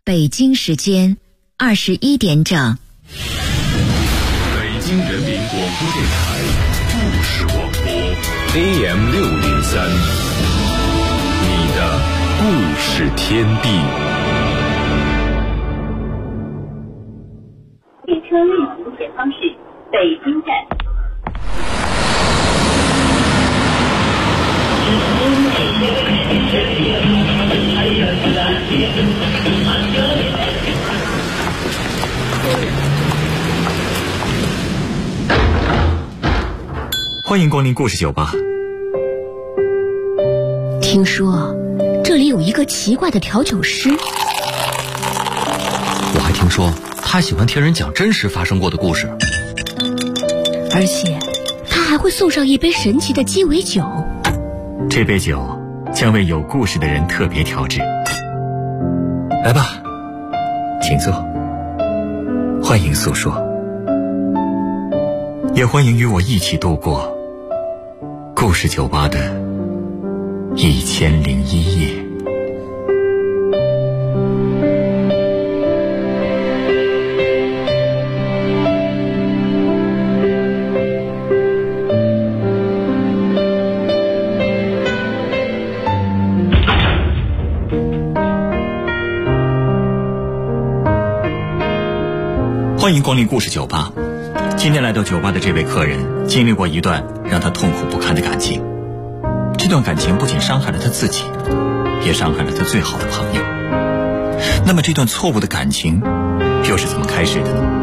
北京时间21点整。 北京人民广播电台故事广播 AM603，你的故事天地。 列车运行前方是北京站。 欢迎光临故事酒吧。 听说这里有一个奇怪的调酒师， 我还听说他喜欢听人讲真实发生过的故事， 而且他还会送上一杯神奇的鸡尾酒。 这杯酒将为有故事的人特别调制。来吧，请坐，欢迎诉说，也欢迎与我一起度过故事酒吧的1001夜。欢迎光临故事酒吧。今天来到酒吧的这位客人经历过一段让他痛苦不堪的感情，这段感情不仅伤害了他自己，也伤害了他最好的朋友。那么这段错误的感情又是怎么开始的呢？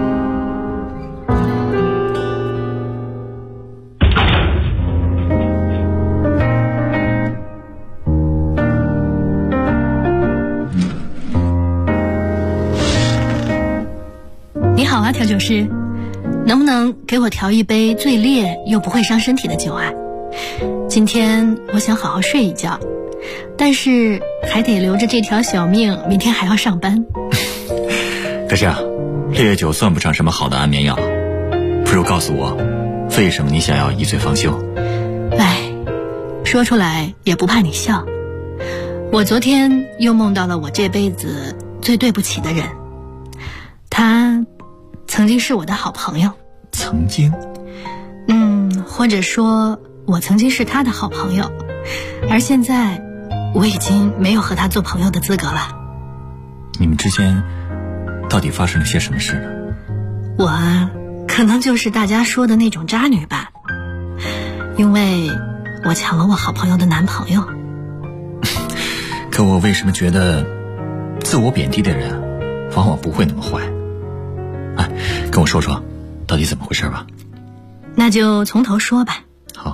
你好啊，调酒师，能不能给我调一杯最烈又不会伤身体的酒啊？今天我想好好睡一觉，但是还得留着这条小命，明天还要上班。 可是啊，烈酒算不上什么好的安眠药，不如告诉我，为什么你想要一醉方休？ 哎，说出来也不怕你笑。我昨天又梦到了我这辈子最对不起的人，他曾经是我的好朋友。 曾经？ 或者说我曾经是他的好朋友，而现在我已经没有和他做朋友的资格了。 你们之间到底发生了些什么事呢？ 我可能就是大家说的那种渣女吧，因为我抢了我好朋友的男朋友。 可我为什么觉得自我贬低的人往往不会那么坏？哎，跟我说说到底怎么回事吧。 那就从头说吧。 好。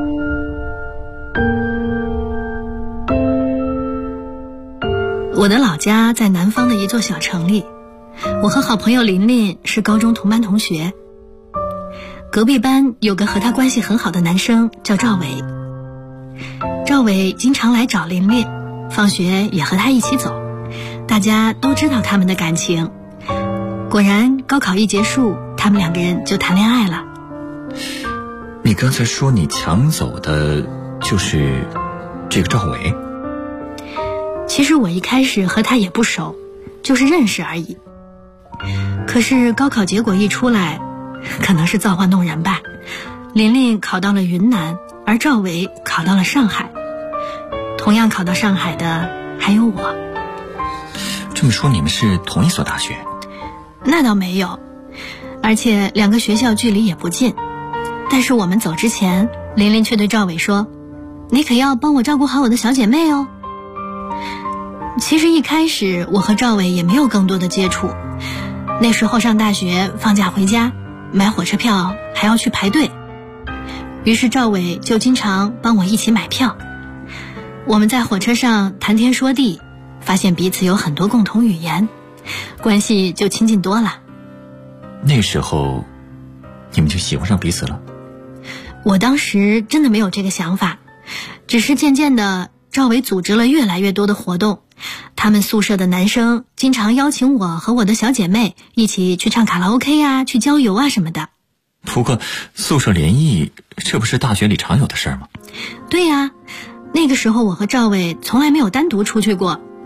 我的老家在南方的一座小城里，我和好朋友琳琳是高中同班同学。隔壁班有个和他关系很好的男生叫赵伟，赵伟经常来找琳琳，放学也和他一起走，大家都知道他们的感情。果然高考一结束，他们两个人就谈恋爱了。 你刚才说你抢走的就是这个赵伟？ 其实我一开始和他也不熟，就是认识而已。可是高考结果一出来，可能是造化弄人吧，琳琳考到了云南，而赵伟考到了上海。同样考到上海的还有我。 这么说你们是同一所大学？ 那倒没有，而且两个学校距离也不近。但是我们走之前，琳琳却对赵伟说，你可要帮我照顾好我的小姐妹哦。其实一开始我和赵伟也没有更多的接触，那时候上大学放假回家买火车票还要去排队，于是赵伟就经常帮我一起买票。我们在火车上谈天说地，发现彼此有很多共同语言，关系就亲近多了。 那时候你们就喜欢上彼此了？ 我当时真的没有这个想法，只是渐渐的赵伟组织了越来越多的活动，他们宿舍的男生经常邀请我和我的小姐妹一起去唱卡拉 OK 啊，去郊游啊什么的。 不过宿舍联谊这不是大学里常有的事儿吗？ 对呀，那个时候我和赵伟从来没有单独出去过，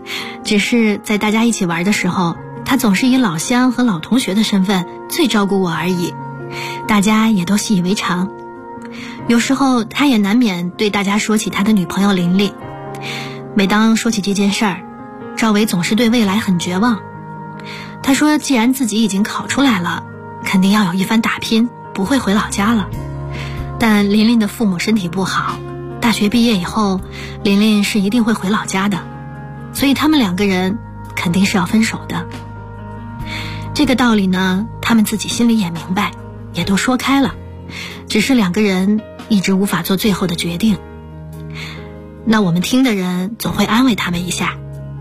只是在大家一起玩的时候，他总是以老乡和老同学的身份最照顾我而已，大家也都习以为常。有时候他也难免对大家说起他的女朋友琳琳。每当说起这件事儿，赵伟总是对未来很绝望。他说既然自己已经考出来了，肯定要有一番打拼，不会回老家了。但琳琳的父母身体不好，大学毕业以后，琳琳是一定会回老家的，所以他们两个人肯定是要分手的。这个道理呢，他们自己心里也明白，也都说开了，只是两个人一直无法做最后的决定。那我们听的人总会安慰他们一下。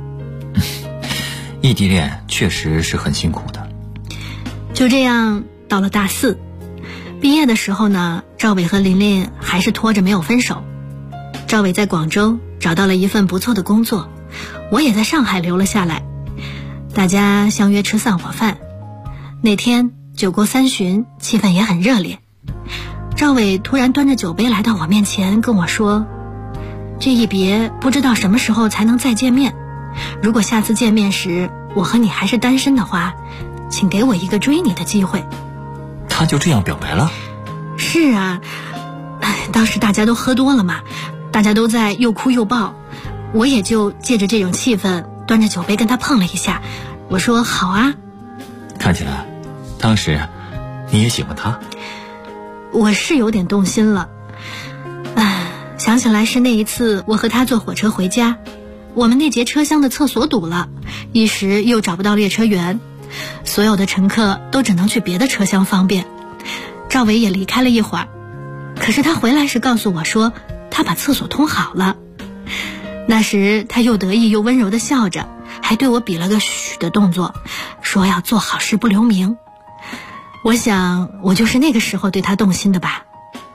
异地恋确实是很辛苦的。 就这样到了大4，毕业的时候呢，赵伟和琳琳还是拖着没有分手。赵伟在广州找到了一份不错的工作，我也在上海留了下来。大家相约吃散伙饭，那天酒过3巡，气氛也很热烈。赵伟突然端着酒杯来到我面前跟我说，这一别不知道什么时候才能再见面，如果下次见面时我和你还是单身的话，请给我一个追你的机会。 他就这样表白了？ 是啊，当时大家都喝多了嘛，大家都在又哭又抱，我也就借着这种气氛端着酒杯跟他碰了一下，我说好啊。 看起来当时你也喜欢他。 我是有点动心了。想起来是那一次我和他坐火车回家，我们那节车厢的厕所堵了，一时又找不到列车员，所有的乘客都只能去别的车厢方便。赵伟也离开了一会儿，可是他回来时告诉我说他把厕所通好了。那时他又得意又温柔地笑着，还对我比了个嘘的动作，说要做好事不留名。我想我就是那个时候对他动心的吧。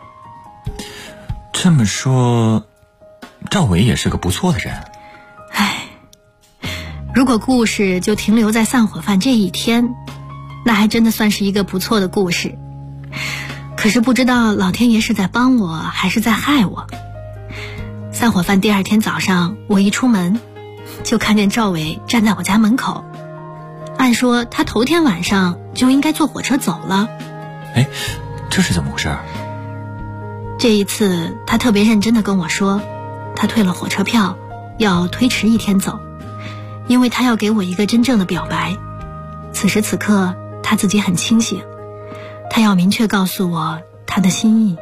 这么说，赵伟也是个不错的人。 如果故事就停留在散伙饭这一天，那还真的算是一个不错的故事。可是不知道老天爷是在帮我还是在害我。散伙饭第2天早上，我一出门就看见赵伟站在我家门口。按说他头天晚上就应该坐火车走了。 这是怎么回事？ 这一次他特别认真地跟我说，他退了火车票，要推迟1天走，因为他要给我一个真正的表白。此时此刻他自己很清醒，他要明确告诉我他的心意。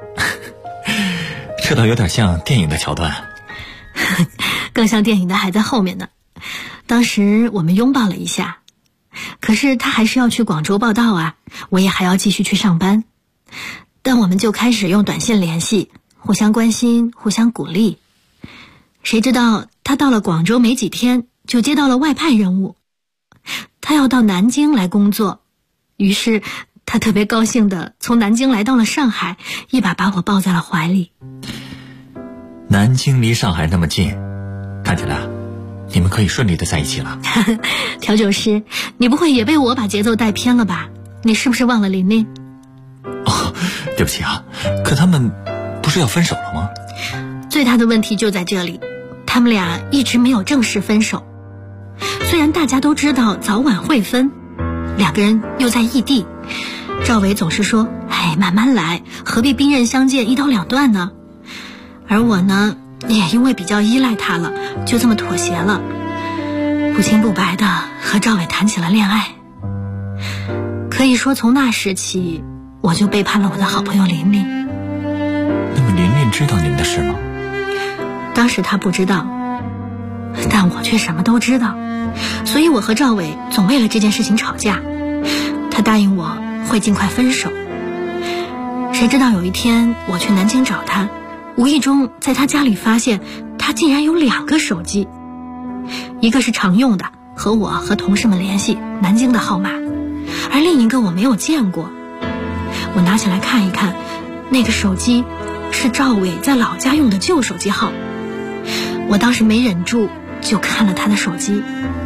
这倒有点像电影的桥段。 更像电影的还在后面呢。当时我们拥抱了一下，可是他还是要去广州报到啊，我也还要继续去上班。但我们就开始用短信联系，互相关心，互相鼓励。谁知道他到了广州没几天就接到了外派任务，他要到南京来工作。于是他特别高兴地从南京来到了上海，一把把我抱在了怀里。 南京离上海那么近，看起来你们可以顺利的在一起了。 调酒师，你不会也被我把节奏带偏了吧？你是不是忘了琳琳？ 对不起啊，可他们不是要分手了吗？ 最大的问题就在这里，他们俩一直没有正式分手。虽然大家都知道早晚会分，两个人又在异地，赵伟总是说慢慢来，何必兵刃相见一刀两断呢？而我呢，也因为比较依赖他了，就这么妥协了，不清不白的和赵伟谈起了恋爱。可以说从那时起，我就背叛了我的好朋友琳琳。 那么琳琳知道你们的事吗？ 当时她不知道，但我却什么都知道，所以我和赵伟总为了这件事情吵架。他答应我会尽快分手。谁知道有一天我去南京找他，无意中在他家里发现他竟然有2个手机，一个是常用的，和我和同事们联系南京的号码，而另一个我没有见过。我拿起来看一看，那个手机是赵伟在老家用的旧手机号。我当时没忍住就看了他的手机。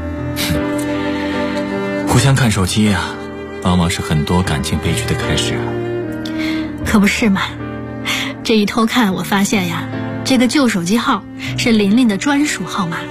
互相看手机啊，往往是很多感情悲剧的开始啊。 可不是嘛，这一偷看我发现呀，这个旧手机号是琳琳的专属号码，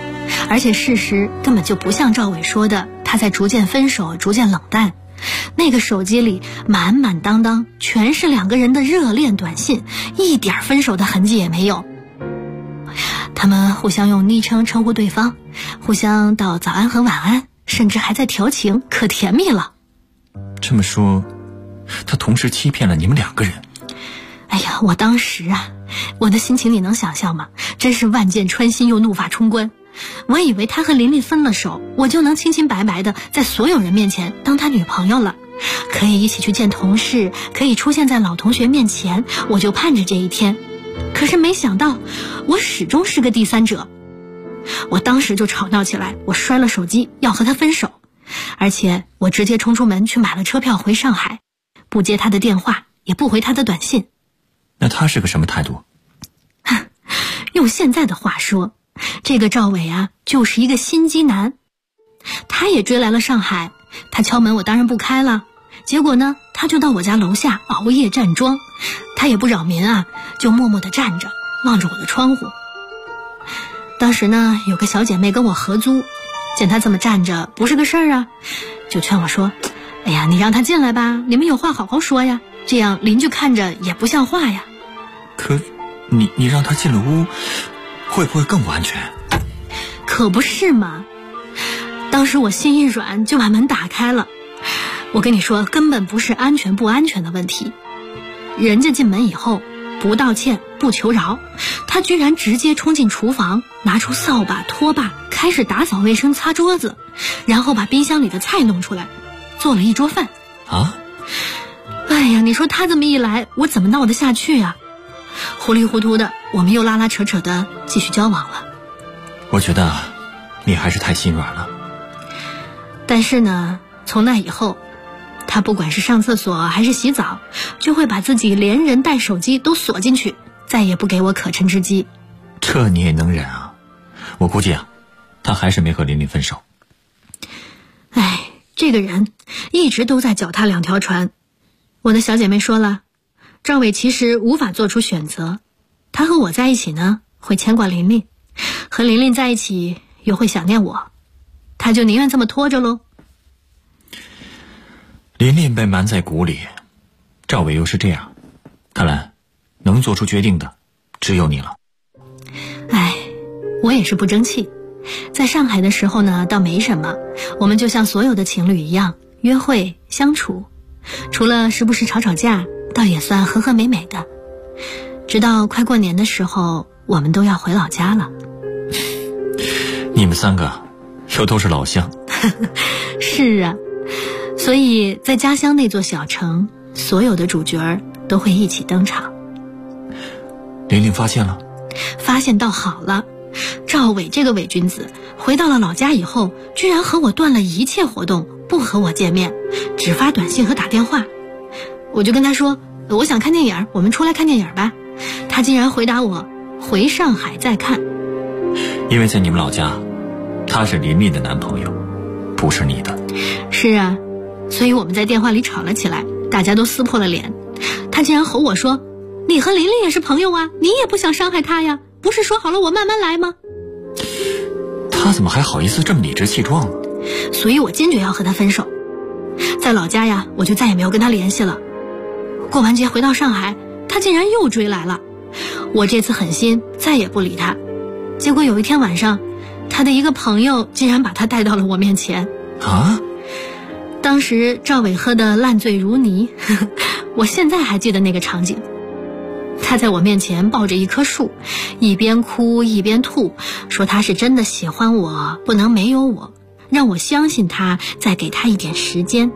而且事实根本就不像赵伟说的，他在逐渐分手，逐渐冷淡。那个手机里满满当当全是2个人的热恋短信，一点分手的痕迹也没有。他们互相用昵称称呼对方，互相道早安和晚安，甚至还在调情，可甜蜜了。 这么说，他同时欺骗了你们2个人。 哎呀，我当时啊，我的心情你能想象吗？真是万箭穿心又怒发冲冠。我以为他和琳琳分了手，我就能清清白白的在所有人面前当他女朋友了，可以一起去见同事，可以出现在老同学面前，我就盼着这一天。可是没想到我始终是个第三者。我当时就吵闹起来，我摔了手机要和他分手，而且我直接冲出门去买了车票回上海，不接他的电话，也不回他的短信。 那他是个什么态度？ 用现在的话说，这个赵伟啊，就是一个心机男。他也追来了上海，他敲门我当然不开了，结果呢，他就到我家楼下熬夜站桩，他也不扰民啊，就默默地站着望着我的窗户。当时呢，有个小姐妹跟我合租，见他这么站着不是个事儿啊，就劝我说，哎呀，你让他进来吧，你们有话好好说呀，这样邻居看着也不像话呀。 可你让他进了屋，会不会更不安全？ 可不是嘛。当时我心一软，就把门打开了。我跟你说，根本不是安全不安全的问题。人家进门以后不道歉不求饶，他居然直接冲进厨房，拿出扫把拖把开始打扫卫生擦桌子，然后把冰箱里的菜弄出来，做了一桌饭啊！ 哎呀，你说他这么一来，我怎么闹得下去呀？糊里糊涂的，我们又拉拉扯扯的继续交往了。 我觉得你还是太心软了。 但是呢，从那以后，他不管是上厕所还是洗澡，就会把自己连人带手机都锁进去，再也不给我可乘之机。 这你也能忍啊？我估计啊，他还是没和琳琳分手。 哎，这个人一直都在脚踏2条船。我的小姐妹说了，赵伟其实无法做出选择，他和我在一起呢，会牵挂琳琳，和琳琳在一起又会想念我，他就宁愿这么拖着喽。 琳琳被瞒在鼓里，赵伟又是这样，看来能做出决定的只有你了。 哎，我也是不争气。在上海的时候呢，倒没什么，我们就像所有的情侣一样，约会相处，除了时不时吵吵架，倒也算和和美美的。直到快过年的时候，我们都要回老家了。 你们3个又都是老乡。 是啊，所以在家乡那座小城，所有的主角都会一起登场。 琳琳发现了？ 发现倒好了，赵伟这个伪君子回到了老家以后，居然和我断了一切活动，不和我见面，只发短信和打电话。我就跟他说，我想看电影，我们出来看电影吧。他竟然回答我，回上海再看。 因为在你们老家，他是琳琳的男朋友，不是你的。 是啊，所以我们在电话里吵了起来，大家都撕破了脸。他竟然吼我说，你和琳琳也是朋友啊，你也不想伤害她呀，不是说好了我慢慢来吗？ 他怎么还好意思这么理直气壮呢？ 所以我坚决要和他分手。在老家呀，我就再也没有跟他联系了。过完节回到上海，他竟然又追来了。我这次狠心再也不理他，结果有一天晚上，他的一个朋友竟然把他带到了我面前。 啊！ 当时赵伟喝得烂醉如泥，我现在还记得那个场景。他在我面前抱着一棵树，一边哭一边吐，说他是真的喜欢我，不能没有我，让我相信他，再给他一点时间。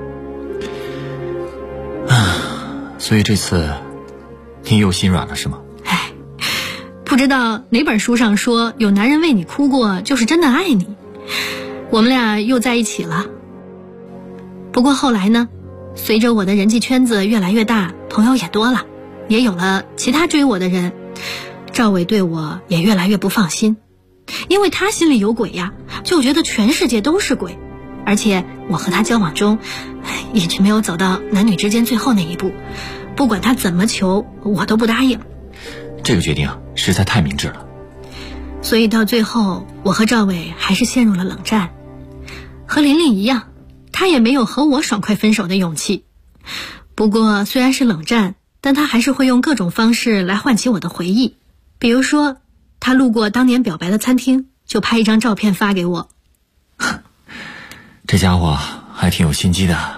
所以这次你又心软了是吗？ 哎，不知道哪本书上说，有男人为你哭过就是真的爱你。我们俩又在一起了。不过后来呢，随着我的人际圈子越来越大，朋友也多了，也有了其他追我的人，赵伟对我也越来越不放心，因为他心里有鬼呀，就觉得全世界都是鬼。而且我和他交往中一直没有走到男女之间最后那一步，不管他怎么求，我都不答应。 这个决定啊，实在太明智了。 所以到最后我和赵伟还是陷入了冷战。和琳琳一样，他也没有和我爽快分手的勇气。不过虽然是冷战，但他还是会用各种方式来唤起我的回忆。比如说他路过当年表白的餐厅，就拍一张照片发给我。 这家伙还挺有心机的。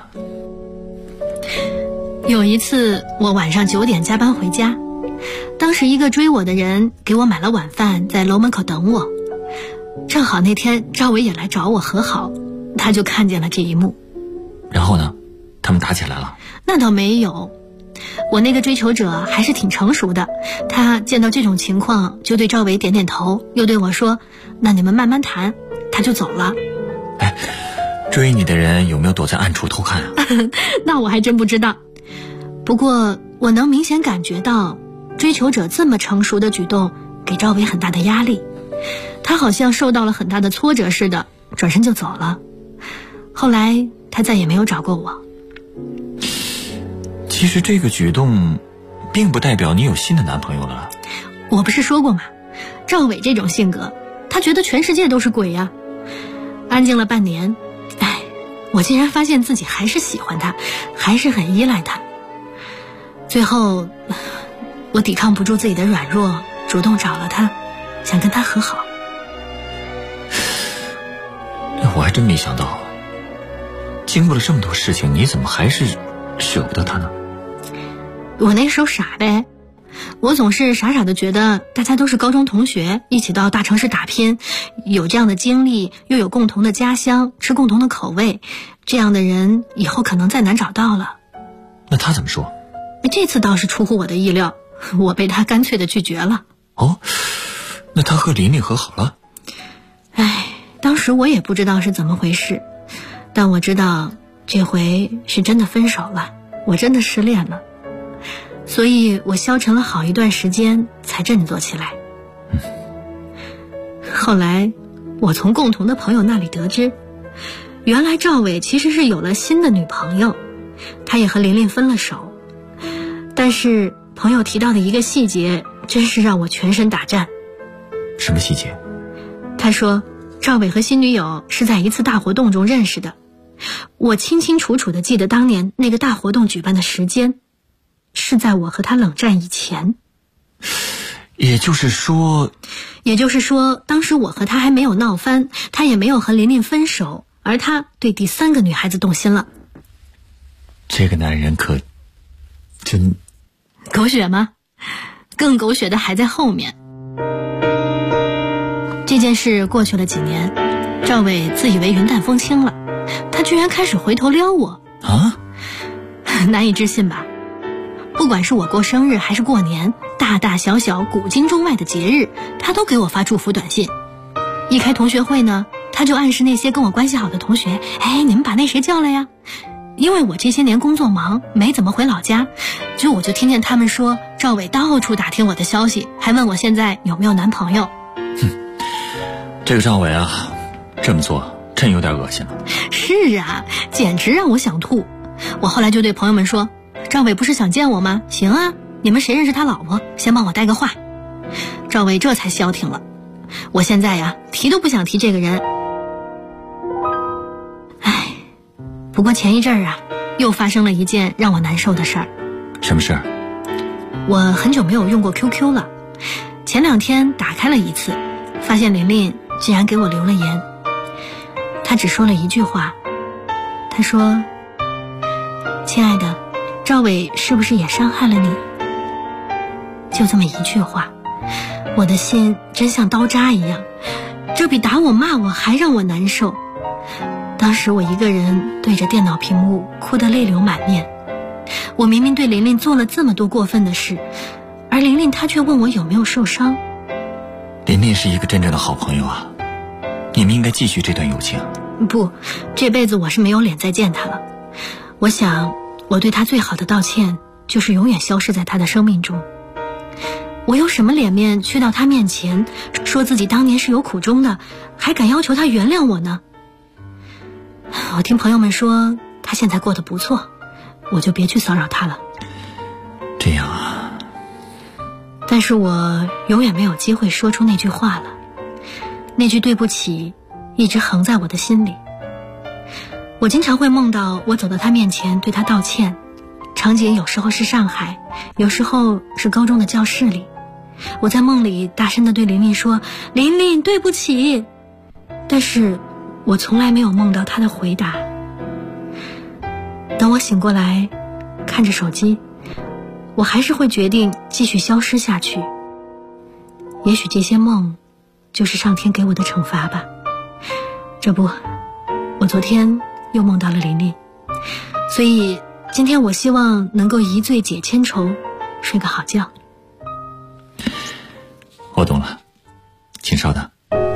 有一次我晚上9点加班回家，当时一个追我的人给我买了晚饭，在楼门口等我。正好那天赵伟也来找我和好，他就看见了这一幕。 然后呢？他们打起来了？ 那倒没有，我那个追求者还是挺成熟的，他见到这种情况就对赵伟点点头，又对我说那你们慢慢谈，他就走了。 追你的人有没有躲在暗处偷看啊？ 那我还真不知道。不过我能明显感觉到追求者这么成熟的举动给赵伟很大的压力，他好像受到了很大的挫折似的，转身就走了。后来他再也没有找过我。 其实这个举动并不代表你有新的男朋友了。 我不是说过吗？赵伟这种性格，他觉得全世界都是鬼呀。安静了半年，我竟然发现自己还是喜欢他，还是很依赖他。最后我抵抗不住自己的软弱，主动找了他，想跟他和好。 我还真没想到，经过了这么多事情，你怎么还是舍不得他呢？ 我那时候傻呗，我总是傻傻的觉得大家都是高中同学，一起到大城市打拼，有这样的经历，又有共同的家乡，吃共同的口味，这样的人以后可能再难找到了。 那他怎么说？ 这次倒是出乎我的意料，我被他干脆的拒绝了。 哦，那他和琳琳和好了？ 当时我也不知道是怎么回事，但我知道这回是真的分手了，我真的失恋了，所以我消沉了好一段时间才振作起来。后来我从共同的朋友那里得知，原来赵伟其实是有了新的女朋友，他也和琳琳分了手。但是朋友提到的一个细节真是让我全身打颤。 什么细节？ 他说赵伟和新女友是在一次大活动中认识的，我清清楚楚地记得当年那个大活动举办的时间是在我和他冷战以前。 也就是说当时我和他还没有闹翻，他也没有和琳琳分手，而他对第3个女孩子动心了。 这个男人可真狗血吗？更狗血的还在后面。这件事过去了几年，赵伟自以为云淡风轻了，他居然开始回头撩我啊！ 难以置信吧？不管是我过生日还是过年，大大小小古今中外的节日，他都给我发祝福短信。一开同学会呢，他就暗示那些跟我关系好的同学，你们把那谁叫来呀？因为我这些年工作忙，没怎么回老家，我就听见他们说赵伟到处打听我的消息，还问我现在有没有男朋友。 这个赵伟啊，这么做真有点恶心了。 是啊，简直让我想吐。我后来就对朋友们说，赵伟不是想见我吗？行啊，你们谁认识他老婆，先帮我带个话。赵伟这才消停了。我现在呀，提都不想提这个人。不过前一阵啊，又发生了一件让我难受的事儿。 什么事儿？ 我很久没有用过 QQ 了，前2天打开了一次，发现琳琳竟然给我留了言。她只说了一句话，她说：亲爱的，赵伟是不是也伤害了你？就这么一句话，我的心真像刀扎一样，这比打我骂我还让我难受。当时我一个人对着电脑屏幕哭得泪流满面。我明明对琳琳做了这么多过分的事，而琳琳她却问我有没有受伤。 琳琳是一个真正的好朋友啊，你们应该继续这段友情。 不，这辈子我是没有脸再见她了。我想我对她最好的道歉就是永远消失在她的生命中。我有什么脸面去到她面前说自己当年是有苦衷的，还敢要求她原谅我呢？我听朋友们说她现在过得不错，我就别去骚扰她了。 这样啊。 但是我永远没有机会说出那句话了。 那句对不起一直横在我的心里。我经常会梦到我走到他面前对他道歉，场景有时候是上海，有时候是高中的教室里。我在梦里大声地对琳琳说，琳琳对不起，但是我从来没有梦到他的回答。当我醒过来看着手机，我还是会决定继续消失下去。也许这些梦就是上天给我的惩罚吧。这不，我昨天又梦到了琳琳，所以今天我希望能够一醉解千愁，睡个好觉。 我懂了，请稍等。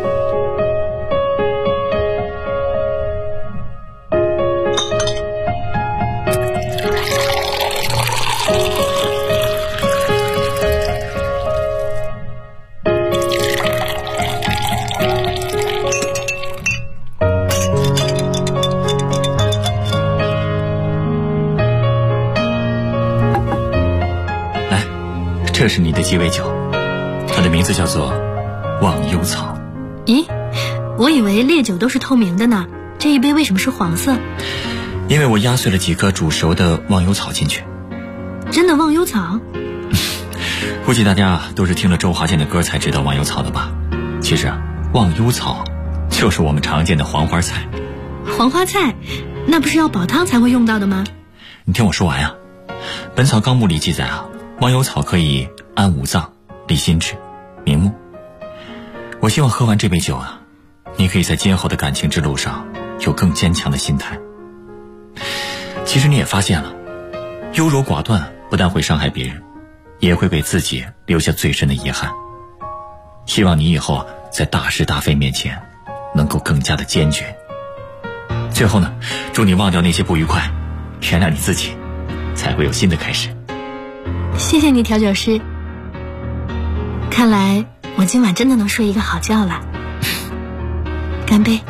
来，这是你的鸡尾酒，它的名字叫做忘忧草。 咦，我以为烈酒都是透明的呢，这一杯为什么是黄色？ 因为我压碎了几颗煮熟的忘忧草进去。 真的忘忧草？ 估计大家都是听了周华健的歌才知道忘忧草的吧。其实忘忧草就是我们常见的黄花菜。 黄花菜那不是要煲汤才会用到的吗？ 你听我说完呀。本草纲目里记载忘忧草可以安五脏、利心智、明目。我希望喝完这杯酒你可以在今后的感情之路上有更坚强的心态。其实你也发现了，优柔寡断不但会伤害别人，也会给自己留下最深的遗憾。希望你以后在大是大非面前能够更加的坚决。最后呢，祝你忘掉那些不愉快，原谅你自己，才会有新的开始。 谢谢你调酒师，看来我今晚真的能睡一个好觉了。干杯。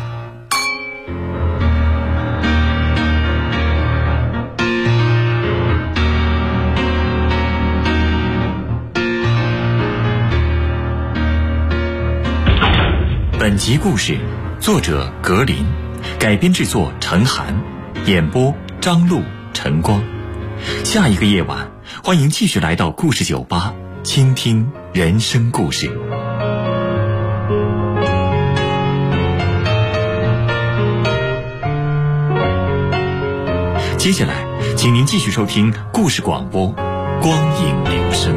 本集故事作者格林，改编制作陈寒，演播张璐、陈光。下一个夜晚，欢迎继续来到故事酒吧，倾听人生故事。接下来，请您继续收听故事广播《光影流声》。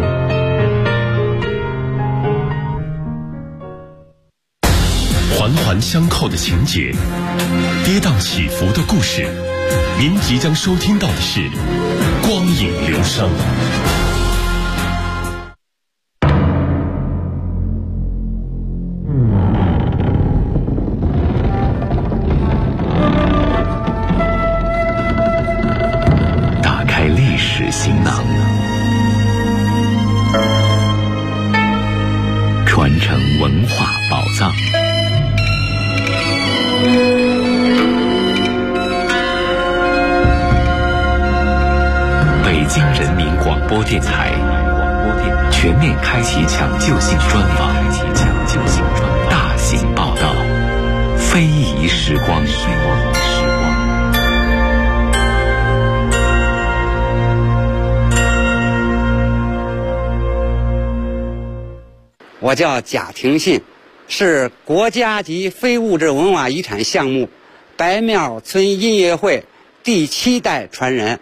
环环相扣的情节，跌宕起伏的故事，您即将收听到的是《光影流声》。打开历史行囊，传承文化宝藏。北京人民广播电台全面开启抢救性专访，大型报道，非遗时光。 我叫贾廷信，是国家级非物质文化遗产项目白庙村音乐会第7代传人。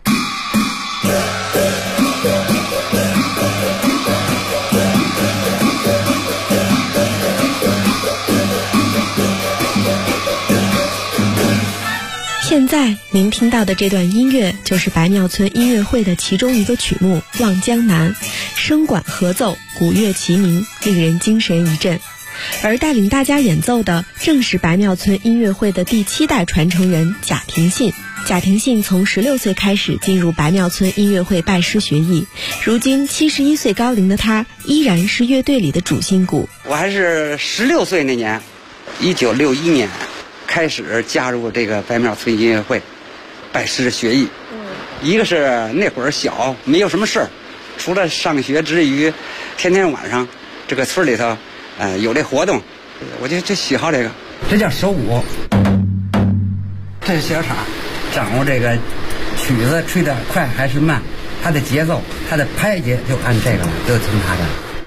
现在您听到的这段音乐就是白庙村音乐会的其中一个曲目《望江南》，声管合奏，鼓乐齐鸣，令人精神一振。而带领大家演奏的正是白庙村音乐会的第7代传承人贾廷信。贾廷信从16岁开始进入白庙村音乐会拜师学艺，如今71岁高龄的他依然是乐队里的主心骨。 我还是16岁那年，1961年开始加入这个白庙村音乐会拜师学艺。一个是那会儿小，没有什么事儿，除了上学之余，天天晚上这个村里头有这活动， 我就喜好这个，这叫手鼓，这是小叉，掌握这个曲子吹得快还是慢，它的节奏，它的拍节就按这个了，就听它的。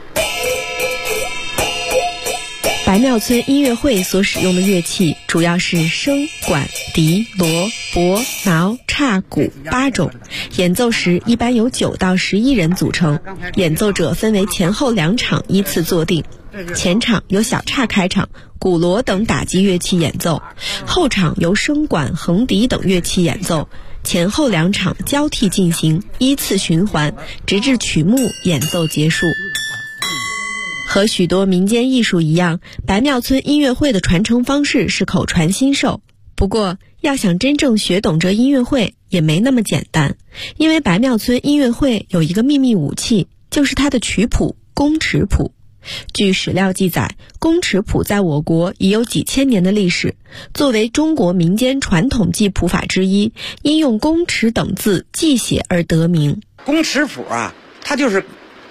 白庙村音乐会所使用的乐器主要是笙、管、笛、锣、钹、挠、叉、鼓8种，演奏时一般由9到11人组成，演奏者分为前后2场依次坐定。前场由小叉开场，鼓锣等打击乐器演奏，后场由笙管、横笛等乐器演奏，前后2场交替进行，依次循环，直至曲目演奏结束。和许多民间艺术一样，白庙村音乐会的传承方式是口传心授。不过，要想真正学懂这音乐会也没那么简单，因为白庙村音乐会有一个秘密武器，就是它的曲谱宫尺谱。据史料记载，宫尺谱在我国已有几千年的历史，作为中国民间传统记谱法之一，因用宫尺等字记写而得名。 宫尺谱啊，它就是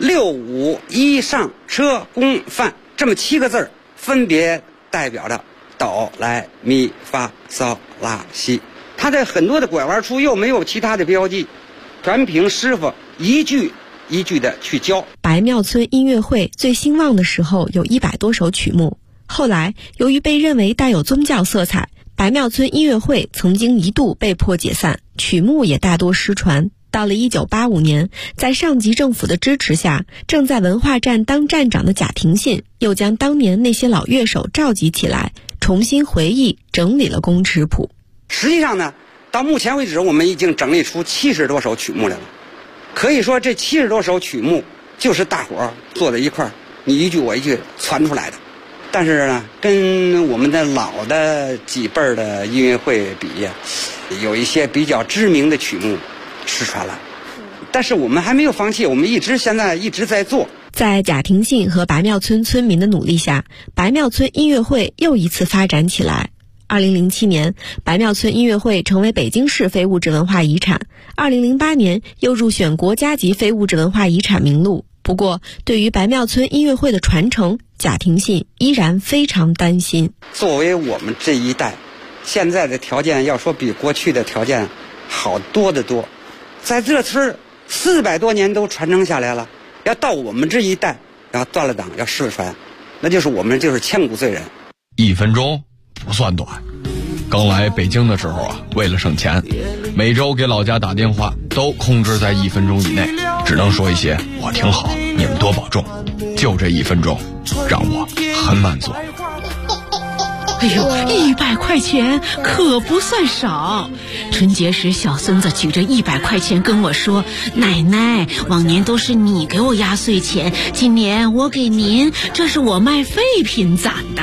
6、5、1上车宫范这么7个字，分别代表着哆来咪发嗦拉西。它在很多的拐弯处又没有其他的标记，全凭师傅一句一句的去教。 白庙村音乐会最兴旺的时候有100多首曲目，后来由于被认为带有宗教色彩，白庙村音乐会曾经一度被迫解散，曲目也大多失传。到了1985年，在上级政府的支持下，正在文化站当站长的贾廷信又将当年那些老乐手召集起来，重新回忆整理了宫尺谱。 实际上呢，到目前为止我们已经整理出70多首曲目来了。可以说这70多首曲目就是大伙儿坐在一块儿，你一句我一句传出来的。但是呢，跟我们的老的几辈儿的音乐会比呀，有一些比较知名的曲目失传了。但是我们还没有放弃，我们现在一直在做。 在贾廷信和白庙村村民的努力下，白庙村音乐会又一次发展起来。2007年，白庙村音乐会成为北京市非物质文化遗产。2008年又入选国家级非物质文化遗产名录。不过，对于白庙村音乐会的传承，贾廷信依然非常担心。 作为我们这一代，现在的条件要说比过去的条件好多得多。在这村400多年都传承下来了，要到我们这一代要断了档要失传，那就是我们就是千古罪人。 1分钟不算短。刚来北京的时候啊，为了省钱，每周给老家打电话都控制在1分钟以内，只能说一些我挺好，你们多保重。就这1分钟让我很满足。 哎呦，100块钱可不算少。春节时小孙子举着100块钱跟我说，奶奶，往年都是你给我压岁钱，今年我给您，这是我卖废品攒的。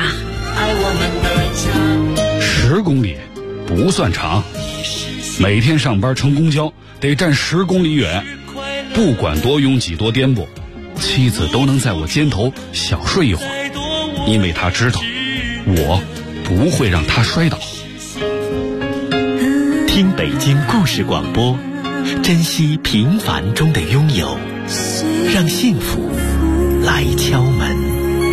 10公里不算长，每天上班乘公交得站10公里远，不管多拥挤多颠簸，妻子都能在我肩头小睡一会儿，因为她知道我不会让她摔倒。 听北京故事广播，珍惜平凡中的拥有，让幸福来敲门。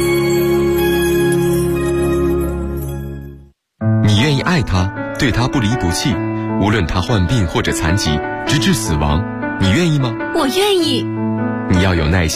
你愿意爱他，对他不离不弃，无论他患病或者残疾，直至死亡，你愿意吗？ 我愿意。 你要有耐心。